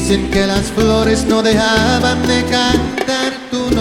Dicen que las flores no dejaban de cantar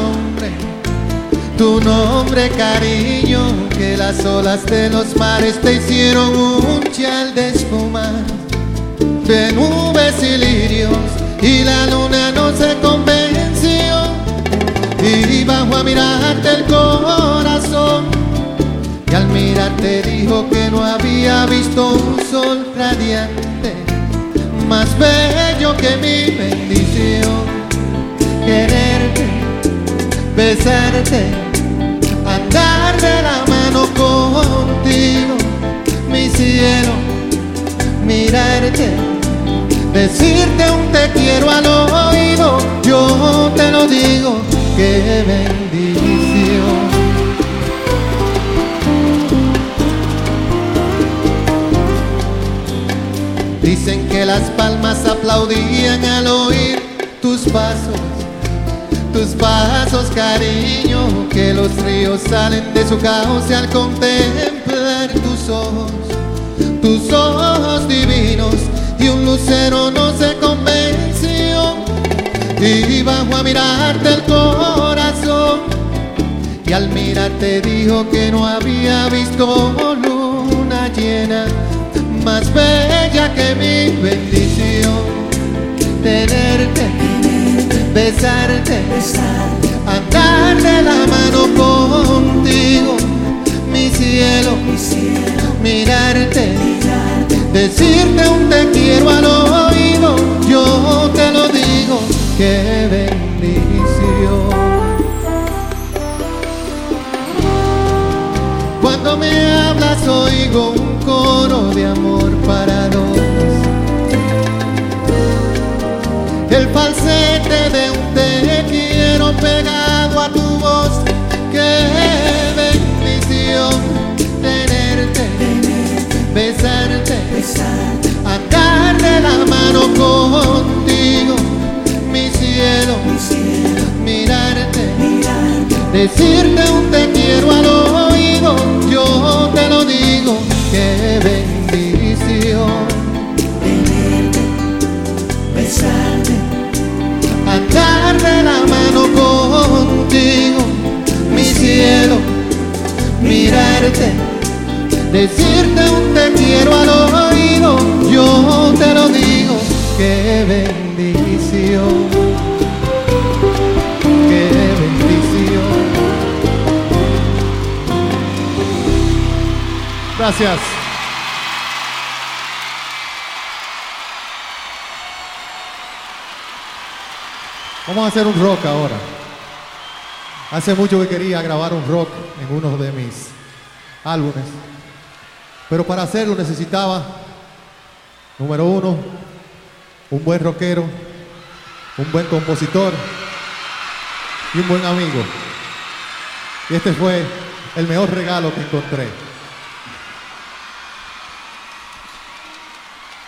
tu nombre, cariño, que las olas de los mares te hicieron un chal de espuma, de nubes y lirios, y la luna no se convenció, y bajó a mirarte el corazón, y al mirarte dijo que no había visto un sol radiante, más bello que mi bendición. Quererte, besarte, andar de la mano contigo, mi cielo, mirarte, decirte un te quiero al oído, yo te lo digo, qué bendición. Dicen que las palmas aplaudían al oír tus pasos, cariño, que los ríos salen de su cauce al contemplar tus ojos divinos, y un lucero no se convenció, y bajó a mirarte el corazón, y al mirarte dijo que no había visto luna llena, más bella que mi bendición. Tenerte, besarte, andar de la mano contigo, mi cielo, mirarte, decirte un te quiero al oído, yo te lo digo, qué bendición. Cuando me hablas oigo un coro de amor para dos, el falsete de un te quiero pegado a tu voz, qué bendición. Tenerte, besarte, andar de la mano contigo, mi cielo, mirarte, decirte un te quiero al oído, yo te lo digo, qué bendición. Tenerte, besarte, andar de la mano contigo, mi cielo, mirarte, decirte un te quiero al oído, yo te lo digo, qué bendición, qué bendición. Gracias. Vamos a hacer un rock ahora. Hace mucho que quería grabar un rock en uno de mis álbumes, pero para hacerlo necesitaba, número uno, un buen rockero, un buen compositor y un buen amigo. Y este fue el mejor regalo que encontré.